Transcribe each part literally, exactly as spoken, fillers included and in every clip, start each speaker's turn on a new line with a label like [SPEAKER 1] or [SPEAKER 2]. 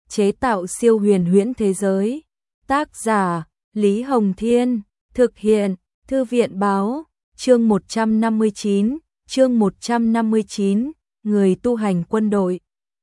[SPEAKER 1] chế tạo siêu huyền huyễn thế giới. Tác giả Lý Hồng Thiên, thực hiện Thư viện Báo. Chương một trăm năm mươi chín, chương một trăm năm mươi chín, người tu hành quân đội.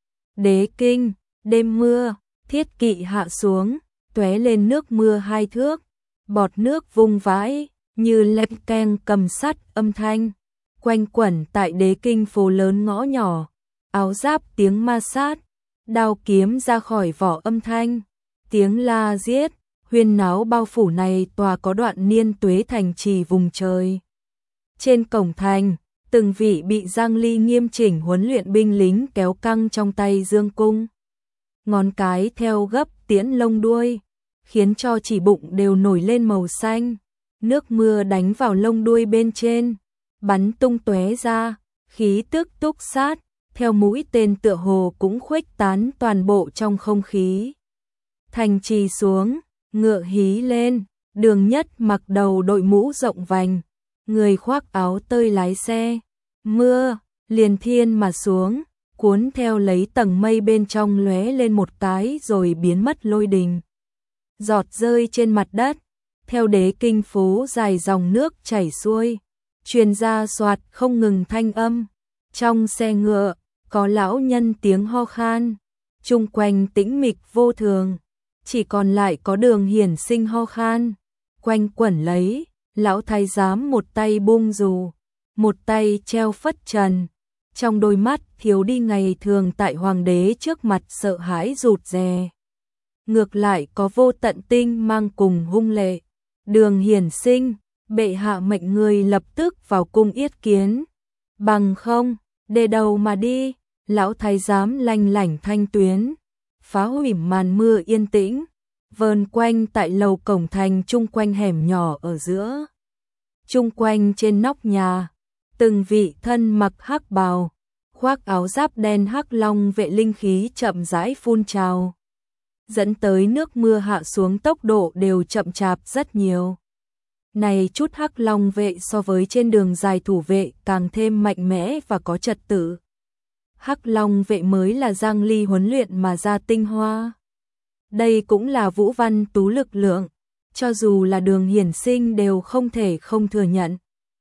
[SPEAKER 1] Đế kinh, đêm mưa, thiết kỵ hạ xuống, tóe lên nước mưa hai thước, bọt nước vung vãi, như lem keng cầm sắt âm thanh, quanh quẩn tại đế kinh phố lớn ngõ nhỏ, áo giáp tiếng ma sát, đao kiếm ra khỏi vỏ âm thanh, tiếng la giết, huyên náo bao phủ này tòa có đoạn niên tuế thành trì vùng trời. Trên cổng thành, từng vị bị Giang Ly nghiêm chỉnh huấn luyện binh lính kéo căng trong tay dương cung. Ngón cái theo gấp tiễn lông đuôi, khiến cho chỉ bụng đều nổi lên màu xanh. Nước mưa đánh vào lông đuôi bên trên, bắn tung tóe ra, khí tức túc sát, theo mũi tên tựa hồ cũng khuếch tán toàn bộ trong không khí. Thành trì xuống, ngựa hí lên, Đường Nhất mặc đầu đội mũ rộng vành, người khoác áo tơi lái xe. Mưa liền thiên mà xuống, cuốn theo lấy tầng mây bên trong lóe lên một cái rồi biến mất lôi đình. Giọt rơi trên mặt đất, theo đế kinh phố dài dòng nước chảy xuôi, truyền ra xoạt không ngừng thanh âm. Trong xe ngựa, có lão nhân tiếng ho khan, chung quanh tĩnh mịch vô thường, chỉ còn lại có Đường Hiển Sinh ho khan, quanh quẩn lấy, lão thái giám một tay buông dù, một tay treo phất trần, trong đôi mắt thiếu đi ngày thường tại hoàng đế trước mặt sợ hãi rụt rè. Ngược lại có vô tận tinh mang cùng hung lệ. Đường Hiển Sinh, bệ hạ mệnh người lập tức vào cung yết kiến. Bằng không, để đầu mà đi, lão thái giám lanh lảnh thanh tuyến, phá hủy màn mưa yên tĩnh, vờn quanh tại lầu cổng thành chung quanh hẻm nhỏ ở giữa. Chung quanh trên nóc nhà, từng vị thân mặc hắc bào, khoác áo giáp đen hắc long vệ linh khí chậm rãi phun trào, dẫn tới nước mưa hạ xuống tốc độ đều chậm chạp rất nhiều. Này chút hắc long vệ so với trên đường dài thủ vệ càng thêm mạnh mẽ và có trật tự. Hắc long vệ mới là Giang Ly huấn luyện mà ra tinh hoa. Đây cũng là vũ văn tú lực lượng, cho dù là Đường Hiển Sinh đều không thể không thừa nhận.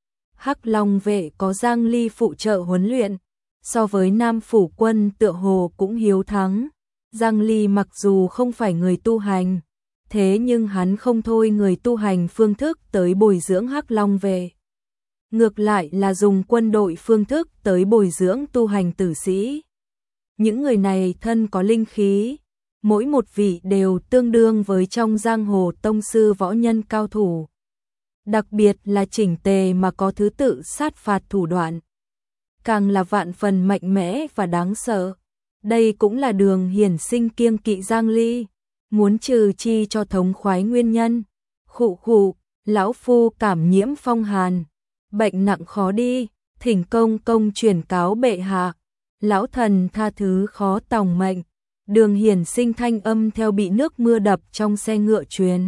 [SPEAKER 1] Hắc long vệ có Giang Ly phụ trợ huấn luyện, so với Nam phủ quân tựa hồ cũng hiếu thắng. Giang Ly mặc dù không phải người tu hành, thế nhưng hắn không thôi người tu hành phương thức tới bồi dưỡng hắc long vệ. Ngược lại là dùng quân đội phương thức tới bồi dưỡng tu hành tử sĩ. Những người này thân có linh khí, mỗi một vị đều tương đương với trong giang hồ tông sư võ nhân cao thủ. Đặc biệt là chỉnh tề mà có thứ tự sát phạt thủ đoạn, càng là vạn phần mạnh mẽ và đáng sợ. Đây cũng là Đường Hiển Sinh kiêng kỵ Giang Ly, muốn trừ chi cho thống khoái nguyên nhân. Khụ khụ, lão phu cảm nhiễm phong hàn, bệnh nặng khó đi, thỉnh công công truyền cáo bệ hạ, lão thần tha thứ khó tòng mệnh. Đường Hiển Sinh thanh âm theo bị nước mưa đập trong xe ngựa truyền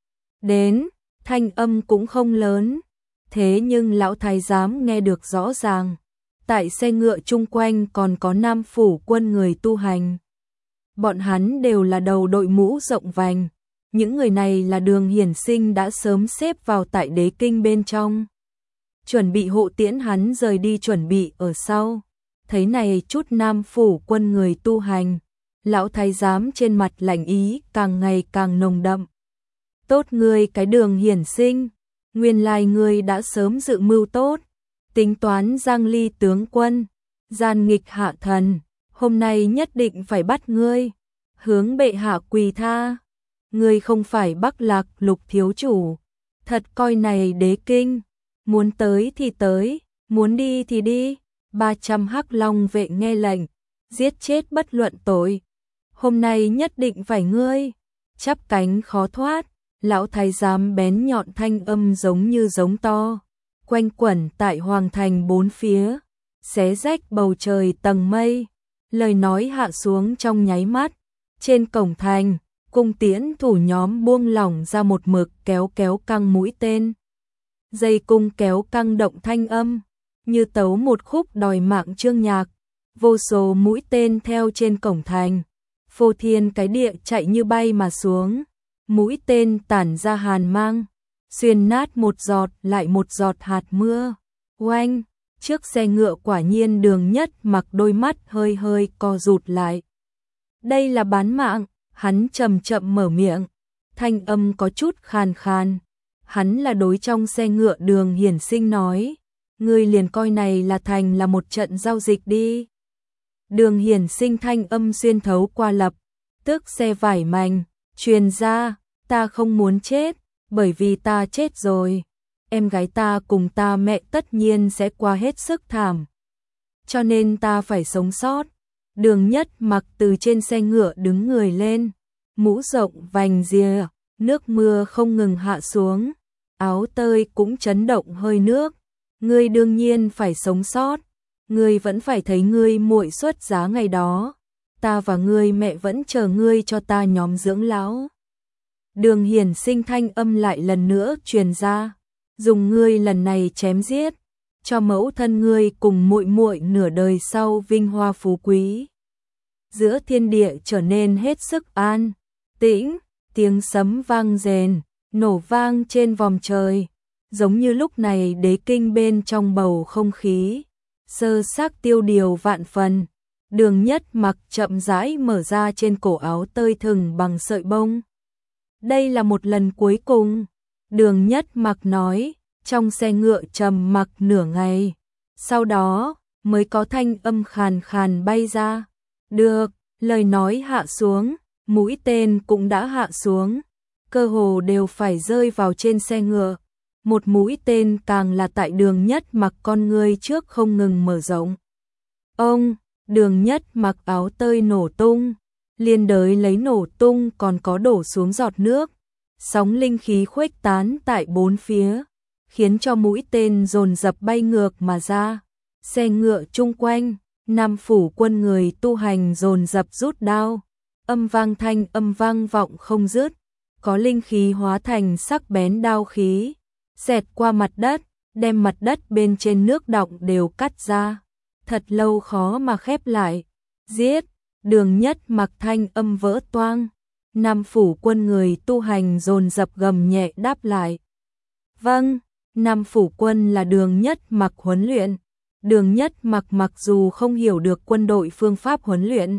[SPEAKER 1] đến, thanh âm cũng không lớn, thế nhưng lão thái giám nghe được rõ ràng. Tại xe ngựa chung quanh còn có Nam phủ quân người tu hành. Bọn hắn đều là đầu đội mũ rộng vành. Những người này là Đường Hiển Sinh đã sớm xếp vào tại đế kinh bên trong, chuẩn bị hộ tiễn hắn rời đi chuẩn bị ở sau. Thấy này chút Nam phủ quân người tu hành, lão thái giám trên mặt lạnh ý càng ngày càng nồng đậm. Tốt ngươi cái Đường Hiển Sinh, nguyên lai ngươi đã sớm dự mưu tốt, tính toán Giang Ly tướng quân, gian nghịch hạ thần, hôm nay nhất định phải bắt ngươi, hướng bệ hạ quỳ tha. Ngươi không phải Bắc Lạc Lục thiếu chủ, thật coi này đế kinh, muốn tới thì tới, muốn đi thì đi. ba trăm hắc long vệ nghe lệnh, giết chết bất luận tội. Hôm nay nhất định phải ngươi, chắp cánh khó thoát. Lão thái giám bén nhọn thanh âm giống như giống to, quanh quẩn tại hoàng thành bốn phía, xé rách bầu trời tầng mây. Lời nói hạ xuống trong nháy mắt, trên cổng thành, cung tiễn thủ nhóm buông lỏng ra một mực kéo kéo căng mũi tên. Dây cung kéo căng động thanh âm, như tấu một khúc đòi mạng chương nhạc, vô số mũi tên theo trên cổng thành, phô thiên cái địa chạy như bay mà xuống, mũi tên tản ra hàn mang, xuyên nát một giọt lại một giọt hạt mưa. Oanh, chiếc xe ngựa quả nhiên Đường Nhất Mặc đôi mắt hơi hơi co rụt lại. Đây là bán mạng, hắn chậm chậm mở miệng, thanh âm có chút khàn khàn. Hắn là đối trong xe ngựa Đường Hiển Sinh nói, ngươi liền coi này là thành là một trận giao dịch đi. Đường Hiển Sinh thanh âm xuyên thấu qua lập, tức xe vải mảnh, truyền ra, ta không muốn chết, bởi vì ta chết rồi. Em gái ta cùng ta mẹ tất nhiên sẽ qua hết sức thảm. Cho nên ta phải sống sót. Đường Nhất Mặc từ trên xe ngựa đứng người lên, mũ rộng vành rìa, nước mưa không ngừng hạ xuống, áo tơi cũng chấn động hơi nước. Ngươi đương nhiên phải sống sót, ngươi vẫn phải thấy ngươi muội xuất giá ngày đó, ta và ngươi mẹ vẫn chờ ngươi cho ta nhóm dưỡng lão. Đường Hiển Sinh thanh âm lại lần nữa truyền ra, dùng ngươi lần này chém giết, cho mẫu thân ngươi cùng muội muội nửa đời sau vinh hoa phú quý. Giữa thiên địa trở nên hết sức an tĩnh, tiếng sấm vang rền, nổ vang trên vòm trời, giống như lúc này đế kinh bên trong bầu không khí, sơ xác tiêu điều vạn phần. Đường Nhất Mặc chậm rãi mở ra trên cổ áo tơi thừng bằng sợi bông. Đây là một lần cuối cùng, Đường Nhất Mặc nói, trong xe ngựa trầm mặc nửa ngày, sau đó mới có thanh âm khàn khàn bay ra. Được, lời nói hạ xuống, mũi tên cũng đã hạ xuống, cơ hồ đều phải rơi vào trên xe ngựa. Một mũi tên càng là tại Đường Nhất Mặc con ngươi trước không ngừng mở rộng. Ông, Đường Nhất Mặc áo tơi nổ tung, liên đới lấy nổ tung còn có đổ xuống giọt nước, sóng linh khí khuếch tán tại bốn phía, khiến cho mũi tên dồn dập bay ngược mà ra. Xe ngựa chung quanh, Nam phủ quân người tu hành dồn dập rút đao, âm vang thanh âm vang vọng không dứt, có linh khí hóa thành sắc bén đao khí, xẹt qua mặt đất, đem mặt đất bên trên nước đọng đều cắt ra, thật lâu khó mà khép lại. Giết, Đường Nhất Mặc thanh âm vỡ toang, Nam phủ quân người tu hành dồn dập gầm nhẹ đáp lại. Vâng, Nam phủ quân là Đường Nhất Mặc huấn luyện. Đường Nhất Mặc mặc dù không hiểu được quân đội phương pháp huấn luyện,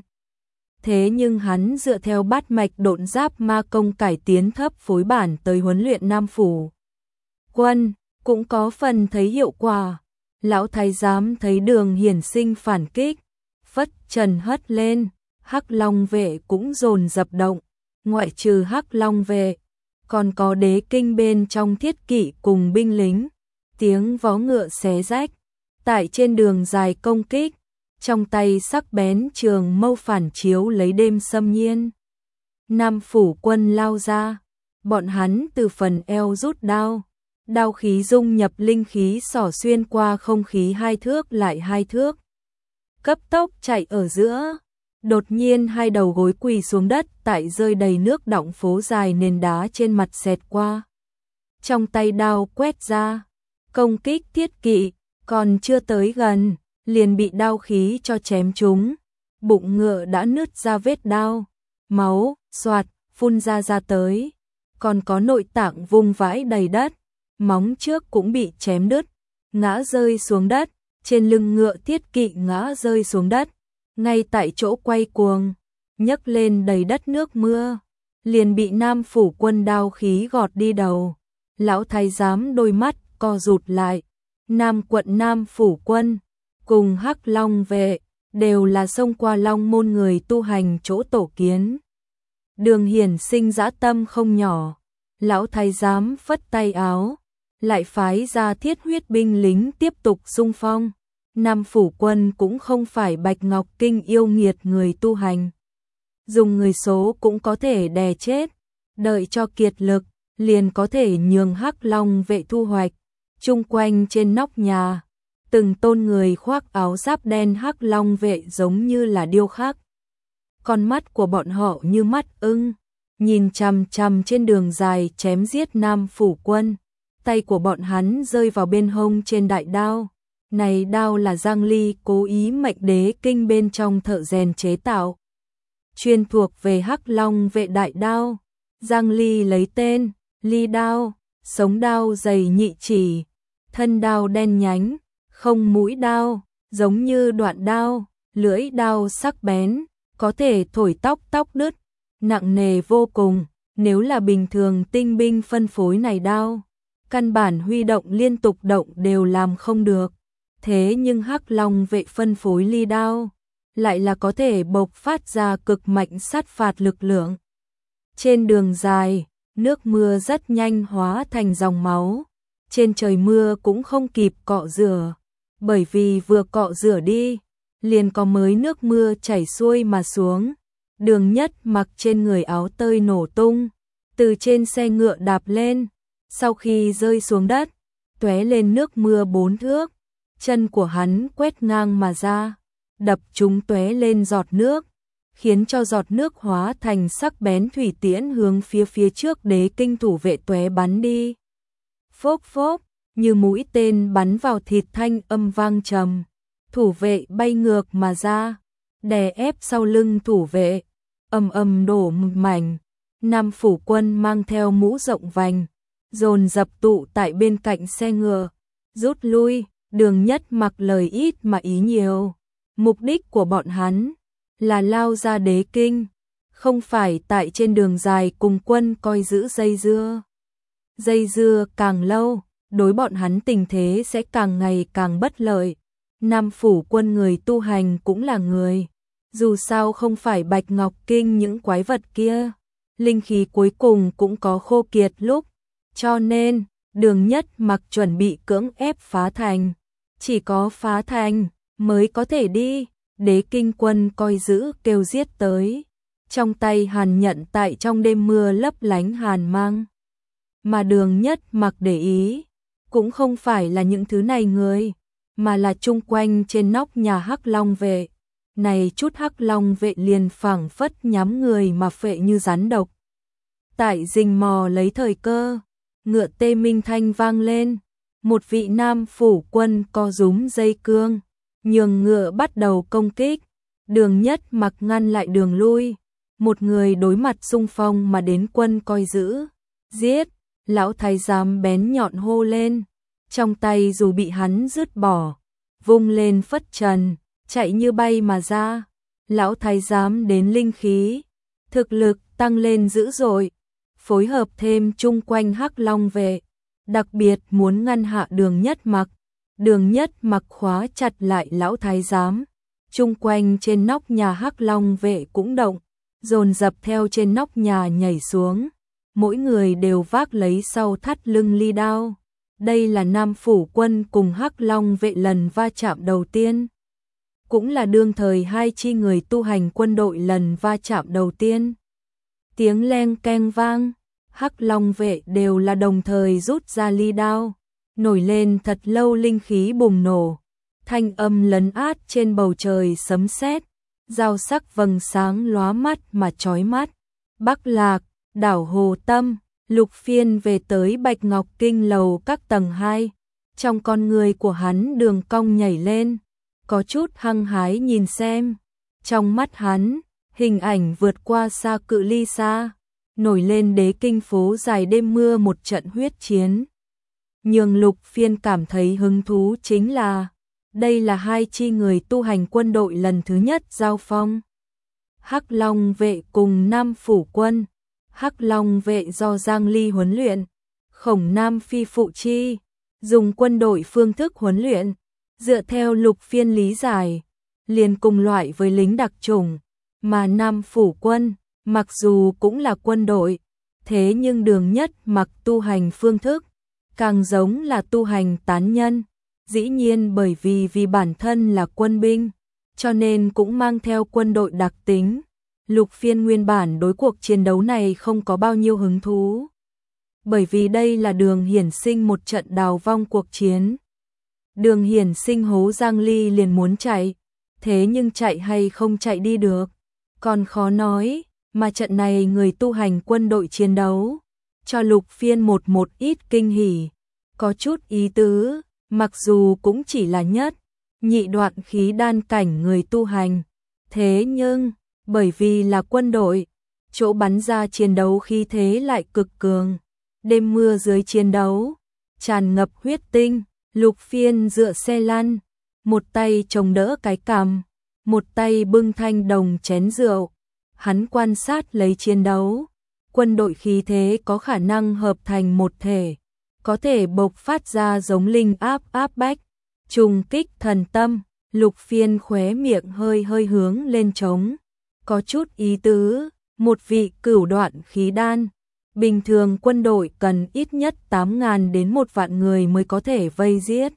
[SPEAKER 1] thế nhưng hắn dựa theo bát mạch độn giáp ma công cải tiến thấp phối bản tới huấn luyện Nam phủ quân, cũng có phần thấy hiệu quả. Lão thái giám thấy Đường Hiển Sinh phản kích, phất trần hất lên, Hắc Long vệ cũng dồn dập động, ngoại trừ Hắc Long vệ, còn có đế kinh bên trong thiết kỵ cùng binh lính, tiếng vó ngựa xé rách, tại trên đường dài công kích, trong tay sắc bén trường mâu phản chiếu lấy đêm xâm nhiên. Nam phủ quân lao ra, bọn hắn từ phần eo rút đao, đao khí dung nhập linh khí xỏ xuyên qua không khí hai thước lại hai thước, cấp tốc chạy ở giữa. Đột nhiên hai đầu gối quỳ xuống đất tại rơi đầy nước đọng phố dài nền đá trên mặt xẹt qua. Trong tay đao quét ra, công kích thiết kỵ, còn chưa tới gần, liền bị đao khí cho chém trúng. Bụng ngựa đã nứt ra vết đao, máu, xoạt, phun ra ra tới. Còn có nội tạng vung vãi đầy đất, móng trước cũng bị chém đứt, ngã rơi xuống đất, trên lưng ngựa thiết kỵ ngã rơi xuống đất. Ngay tại chỗ quay cuồng, nhấc lên đầy đất nước mưa, liền bị Nam phủ quân đao khí gọt đi đầu. Lão thái giám đôi mắt co rụt lại, Nam quận Nam phủ quân cùng Hắc Long vệ đều là xông qua Long môn người tu hành chỗ tổ kiến. Đường Hiển Sinh dã tâm không nhỏ, lão thái giám phất tay áo, lại phái ra thiết huyết binh lính tiếp tục xung phong. Nam phủ quân cũng không phải Bạch Ngọc Kinh yêu nghiệt người tu hành, dùng người số cũng có thể đè chết, đợi cho kiệt lực, liền có thể nhường Hắc Long vệ thu hoạch. Chung quanh trên nóc nhà, từng tôn người khoác áo giáp đen Hắc Long vệ giống như là điêu khắc. Con mắt của bọn họ như mắt ưng, nhìn chằm chằm trên đường dài chém giết Nam phủ quân. Tay của bọn hắn rơi vào bên hông trên đại đao. Này đao là Giang Ly cố ý mệnh đế kinh bên trong thợ rèn chế tạo. chuyên thuộc về Hắc Long vệ đại đao. Giang Ly lấy tên, ly đao, sống đao dày nhị chỉ, thân đao đen nhánh, không mũi đao, giống như đoạn đao, lưỡi đao sắc bén, có thể thổi tóc tóc đứt, nặng nề vô cùng. Nếu là bình thường tinh binh phân phối này đao, căn bản huy động liên tục động đều làm không được. Thế nhưng Hắc Long vệ phân phối ly đao, lại là có thể bộc phát ra cực mạnh sát phạt lực lượng. Trên đường dài, nước mưa rất nhanh hóa thành dòng máu. Trên trời mưa cũng không kịp cọ rửa, bởi vì vừa cọ rửa đi, liền có mới nước mưa chảy xuôi mà xuống. Đường Nhất mặc trên người áo tơi nổ tung, từ trên xe ngựa đạp lên, sau khi rơi xuống đất, tóe lên nước mưa bốn thước, chân của hắn quét ngang mà ra, đập chúng tóe lên giọt nước, khiến cho giọt nước hóa thành sắc bén thủy tiễn hướng phía phía trước Đế Kinh thủ vệ tóe bắn đi. Phốc phốc, như mũi tên bắn vào thịt, thanh âm vang trầm, thủ vệ bay ngược mà ra, đè ép sau lưng thủ vệ, ầm ầm đổ một mảnh. Nam phủ quân mang theo mũ rộng vành, dồn dập tụ tại bên cạnh xe ngựa, rút lui. Đường Nhất mặc lời ít mà ý nhiều, mục đích của bọn hắn là lao ra Đế Kinh, không phải tại trên đường dài cùng quân coi giữ dây dưa. Dây dưa càng lâu, đối bọn hắn tình thế sẽ càng ngày càng bất lợi. Nam phủ quân người tu hành cũng là người, dù sao không phải Bạch Ngọc Kinh những quái vật kia, linh khí cuối cùng cũng có khô kiệt lúc, cho nên Đường Nhất mặc chuẩn bị cưỡng ép phá thành, chỉ có phá thành mới có thể đi. Đế Kinh quân coi giữ kêu giết tới, trong tay hàn nhận tại trong đêm mưa lấp lánh hàn mang. Mà Đường Nhất mặc để ý, cũng không phải là những thứ này người, mà là chung quanh trên nóc nhà Hắc Long vệ. Này chút Hắc Long vệ liền phảng phất nhắm người mà phệ như rắn độc. Tại rình mò lấy thời cơ, ngựa tê minh thanh vang lên, một vị nam phủ quân co rúm dây cương, nhường ngựa bắt đầu công kích. Đường Nhất mặc ngăn lại đường lui, một người đối mặt xung phong mà đến quân coi giữ. Giết! Lão thái giám bén nhọn hô lên, trong tay dù bị hắn dứt bỏ, vung lên phất trần, chạy như bay mà ra. Lão thái giám đến linh khí, thực lực tăng lên dữ dội, phối hợp thêm chung quanh Hắc Long vệ, đặc biệt muốn ngăn hạ Đường Nhất mặc. Đường Nhất mặc khóa chặt lại lão thái giám, chung quanh trên nóc nhà Hắc Long vệ cũng động, dồn dập theo trên nóc nhà nhảy xuống, mỗi người đều vác lấy sau thắt lưng ly đao. Đây là Nam phủ quân cùng Hắc Long vệ lần va chạm đầu tiên, cũng là đương thời hai chi người tu hành quân đội lần va chạm đầu tiên. Tiếng leng keng vang, Hắc Long vệ đều là đồng thời rút ra ly đao, nổi lên thật lâu linh khí bùng nổ, thanh âm lấn át trên bầu trời sấm sét, dao sắc vầng sáng lóa mắt mà chói mắt. Bắc Lạc, đảo Hồ Tâm, Lục Phiên về tới Bạch Ngọc Kinh lầu các tầng hai, trong con người của hắn đường cong nhảy lên, có chút hăng hái nhìn xem. Trong mắt hắn, hình ảnh vượt qua xa cự ly xa, nổi lên Đế Kinh phố dài đêm mưa một trận huyết chiến. Nhưng Lục Phiên cảm thấy hứng thú chính là, đây là hai chi người tu hành quân đội lần thứ nhất giao phong. Hắc Long vệ cùng Nam phủ quân. Hắc Long vệ do Giang Ly huấn luyện, Khổng Nam phi phụ chi, dùng quân đội phương thức huấn luyện, dựa theo Lục Phiên lý giải, liền cùng loại với lính đặc chủng, mà Nam phủ quân, mặc dù cũng là quân đội, thế nhưng Đường Nhất mặc tu hành phương thức, càng giống là tu hành tán nhân. Dĩ nhiên bởi vì vì bản thân là quân binh, cho nên cũng mang theo quân đội đặc tính. Lục Phiên nguyên bản đối cuộc chiến đấu này không có bao nhiêu hứng thú, bởi vì đây là Đường Hiển Sinh một trận đào vong cuộc chiến. Đường Hiển Sinh hố Giang Ly liền muốn chạy, thế nhưng chạy hay không chạy đi được, còn khó nói, mà trận này người tu hành quân đội chiến đấu, cho Lục Phiên một một ít kinh hỉ, có chút ý tứ, mặc dù cũng chỉ là nhất, nhị đoạn khí đan cảnh người tu hành, thế nhưng bởi vì là quân đội, chỗ bắn ra chiến đấu khí thế lại cực cường. Đêm mưa dưới chiến đấu, tràn ngập huyết tinh, Lục Phiên dựa xe lăn, một tay chống đỡ cái cằm, một tay bưng thanh đồng chén rượu. Hắn quan sát lấy chiến đấu, quân đội khí thế có khả năng hợp thành một thể, có thể bộc phát ra giống linh áp áp bách, trùng kích thần tâm. Lục Phiên khóe miệng hơi hơi hướng lên trống, có chút ý tứ, một vị cửu đoạn khí đan. Bình thường quân đội cần ít nhất tám ngàn đến một vạn người mới có thể vây giết.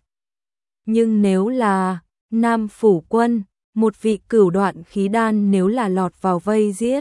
[SPEAKER 1] Nhưng nếu là Nam Phủ quân, một vị cửu đoạn khí đan nếu là lọt vào vây giết,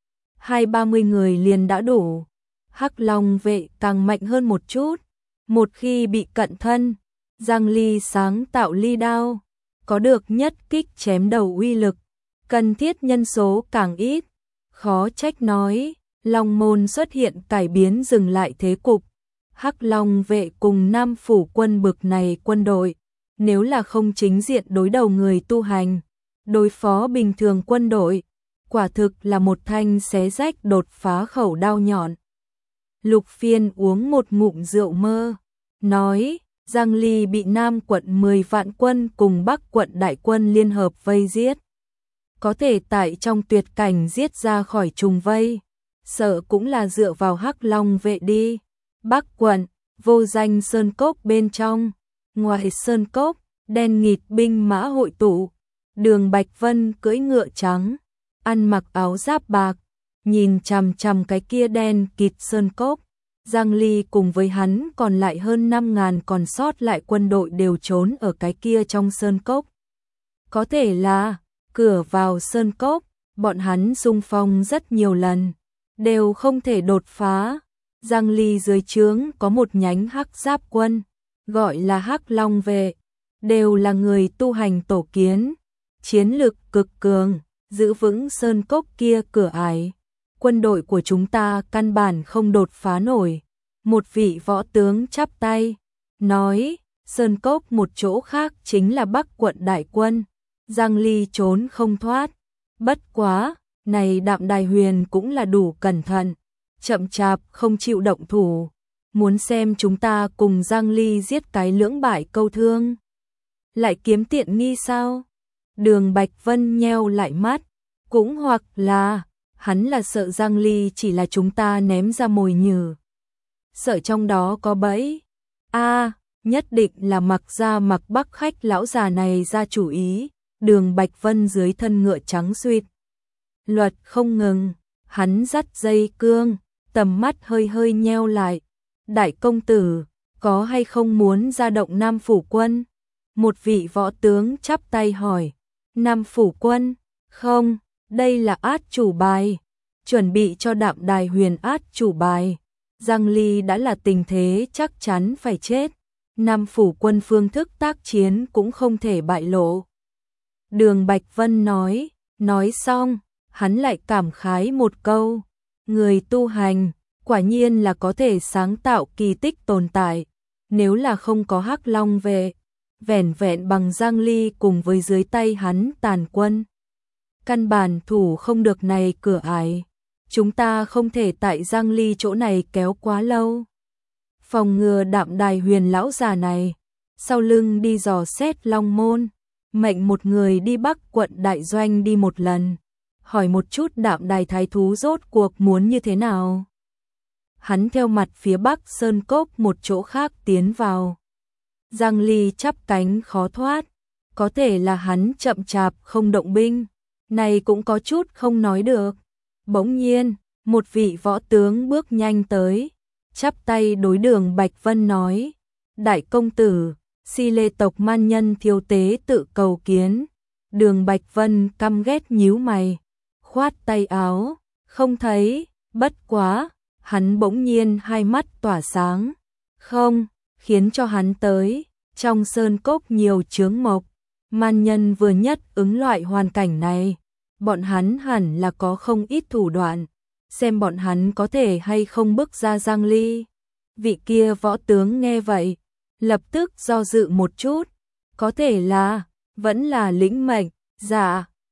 [SPEAKER 1] hai ba mươi người liền đã đủ. Hắc Long vệ càng mạnh hơn một chút, một khi bị cận thân, Giang Ly sáng tạo ly đao, có được nhất kích chém đầu uy lực, cần thiết nhân số càng ít, khó trách nói, Long môn xuất hiện cải biến dừng lại thế cục. Hắc Long vệ cùng Nam Phủ quân bực này quân đội, nếu là không chính diện đối đầu người tu hành, đối phó bình thường quân đội, quả thực là một thanh xé rách đột phá khẩu đao nhọn. Lục Phiên uống một ngụm rượu mơ, nói, Giang Ly bị Nam quận mười vạn quân cùng Bắc quận đại quân liên hợp vây giết. Có thể tại trong tuyệt cảnh giết ra khỏi trùng vây, sợ cũng là dựa vào Hắc Long vệ đi. Bắc quận, vô danh sơn cốc bên trong, ngoài sơn cốc, đen nghịt binh mã hội tụ. Đường Bạch Vân cưỡi ngựa trắng, ăn mặc áo giáp bạc, nhìn chằm chằm cái kia đen kịt sơn cốc. Giang Ly cùng với hắn còn lại hơn năm ngàn còn sót lại quân đội đều trốn ở cái kia trong sơn cốc. Có thể là cửa vào sơn cốc, bọn hắn xung phong rất nhiều lần, đều không thể đột phá. Giang Ly dưới trướng có một nhánh hắc giáp quân, gọi là Hắc Long vệ, đều là người tu hành tổ kiến, chiến lực cực cường, giữ vững sơn cốc kia cửa ải. Quân đội của chúng ta căn bản không đột phá nổi. Một vị võ tướng chắp tay, nói, sơn cốc một chỗ khác chính là Bắc quận đại quân. Giang Ly trốn không thoát. Bất quá, này Đạm Đài Huyền cũng là đủ cẩn thận, chậm chạp không chịu động thủ, muốn xem chúng ta cùng Giang Ly giết cái lưỡng bại câu thương, lại kiếm tiện nghi sao? Đường Bạch Vân nheo lại mắt, cũng hoặc là hắn là sợ Giang Ly chỉ là chúng ta ném ra mồi nhử, sợ trong đó có bẫy. A, à, nhất định là Mặc Gia Mặc Bắc khách lão già này ra chủ ý. Đường Bạch Vân dưới thân ngựa trắng suýt luật không ngừng, hắn dắt dây cương, tầm mắt hơi hơi nheo lại. Đại công tử, có hay không muốn ra động Nam Phủ quân? Một vị võ tướng chắp tay hỏi. Nam Phủ quân? Không, đây là át chủ bài, chuẩn bị cho Đạm Đài Huyền át chủ bài. Giang Ly đã là tình thế chắc chắn phải chết, Nam Phủ quân phương thức tác chiến cũng không thể bại lộ. Đường Bạch Vân nói, nói xong, hắn lại cảm khái một câu, người tu hành, quả nhiên là có thể sáng tạo kỳ tích tồn tại, nếu là không có Hắc Long vệ, vẻn vẹn bằng Giang Ly cùng với dưới tay hắn tàn quân. Căn bản thủ không được này cửa ải, chúng ta không thể tại Giang Ly chỗ này kéo quá lâu. Phòng ngừa Đạm Đài Huyền lão già này, sau lưng đi dò xét Long môn, mệnh một người đi Bắc quận đại doanh đi một lần, hỏi một chút Đạm Đài thái thú rốt cuộc muốn như thế nào. Hắn theo mặt phía Bắc sơn cốc một chỗ khác tiến vào. Giang Ly chắp cánh khó thoát, có thể là hắn chậm chạp không động binh, này cũng có chút không nói được. Bỗng nhiên, một vị võ tướng bước nhanh tới, chắp tay đối Đường Bạch Vân nói, đại công tử, Si Lê tộc man nhân thiếu tế tự cầu kiến. Đường Bạch Vân căm ghét nhíu mày, khoát tay áo, không thấy. Bất quá, hắn bỗng nhiên hai mắt tỏa sáng, không, khiến cho hắn tới. Trong sơn cốc nhiều chướng mộc, man nhân vừa nhất ứng loại hoàn cảnh này, bọn hắn hẳn là có không ít thủ đoạn, xem bọn hắn có thể hay không bước ra Giang Ly. Vị kia võ tướng nghe vậy, lập tức do dự một chút, có thể là, vẫn là lĩnh mệnh. Dạ,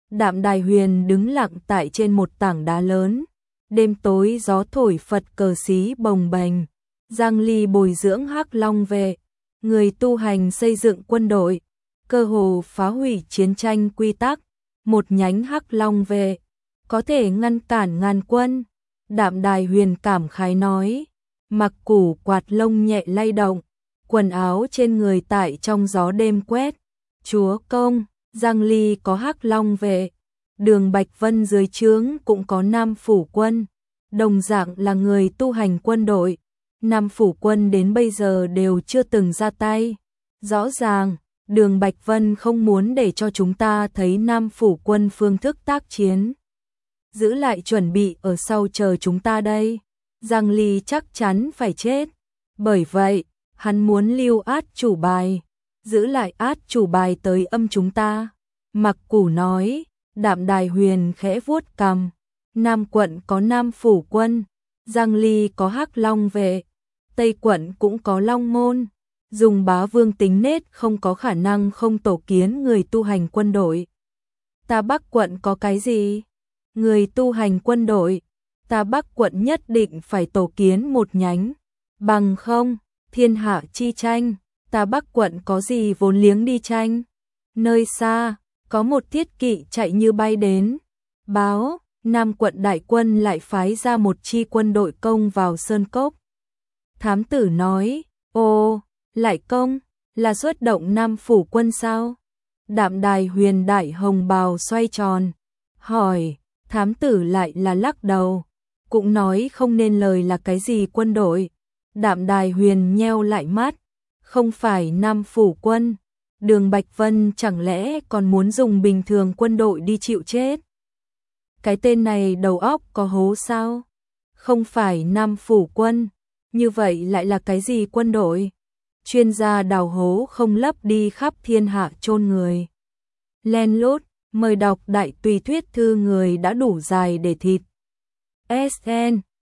[SPEAKER 1] Đạm Đài Huyền đứng lặng tại trên một tảng đá lớn. Đêm tối gió thổi phật cờ xí bồng bềnh. Giang Ly bồi dưỡng Hắc Long vệ, người tu hành xây dựng quân đội, cơ hồ phá hủy chiến tranh quy tắc. Một nhánh Hắc Long vệ có thể ngăn cản ngàn quân. Đạm Đài Huyền cảm khái nói, mặc củ quạt lông nhẹ lay động, quần áo trên người tại trong gió đêm quét. Chúa công, Giang Ly có Hắc Long vệ, Đường Bạch Vân dưới trướng cũng có Nam Phủ quân, đồng dạng là người tu hành quân đội. Nam Phủ quân đến bây giờ đều chưa từng ra tay. Rõ ràng, Đường Bạch Vân không muốn để cho chúng ta thấy Nam Phủ quân phương thức tác chiến. Giữ lại chuẩn bị ở sau chờ chúng ta đây. Giang Ly chắc chắn phải chết. Bởi vậy, hắn muốn lưu át chủ bài, giữ lại át chủ bài tới âm chúng ta. Mặc Củ nói. Đạm Đài Huyền khẽ vuốt cằm. Nam quận có Nam Phủ quân, Giang Ly có Hắc Long vệ, Tây quận cũng có Long môn. Dùng bá vương tính nết không có khả năng không tổ kiến người tu hành quân đội. Ta Bắc quận có cái gì? Người tu hành quân đội. Ta Bắc quận nhất định phải tổ kiến một nhánh. Bằng không, thiên hạ chi tranh. Ta Bắc quận có gì vốn liếng đi tranh? Nơi xa, có một thiết kỵ chạy như bay đến. Báo, Nam quận đại quân lại phái ra một chi quân đội công vào Sơn Cốc. Thám tử nói, ồ, lại công, là xuất động Nam Phủ quân sao? Đạm Đài Huyền đại hồng bào xoay tròn, hỏi, thám tử lại là lắc đầu, cũng nói không nên lời là cái gì quân đội. Đạm Đài Huyền nheo lại mắt, không phải Nam Phủ quân, Đường Bạch Vân chẳng lẽ còn muốn dùng bình thường quân đội đi chịu chết? Cái tên này đầu óc có hố sao? Không phải Nam Phủ quân, như vậy lại là cái gì quân đội? Chuyên gia đào hố không lấp đi khắp thiên hạ chôn người. Len lút, mời đọc đại tùy thuyết thư người đã đủ dài để thịt. ét en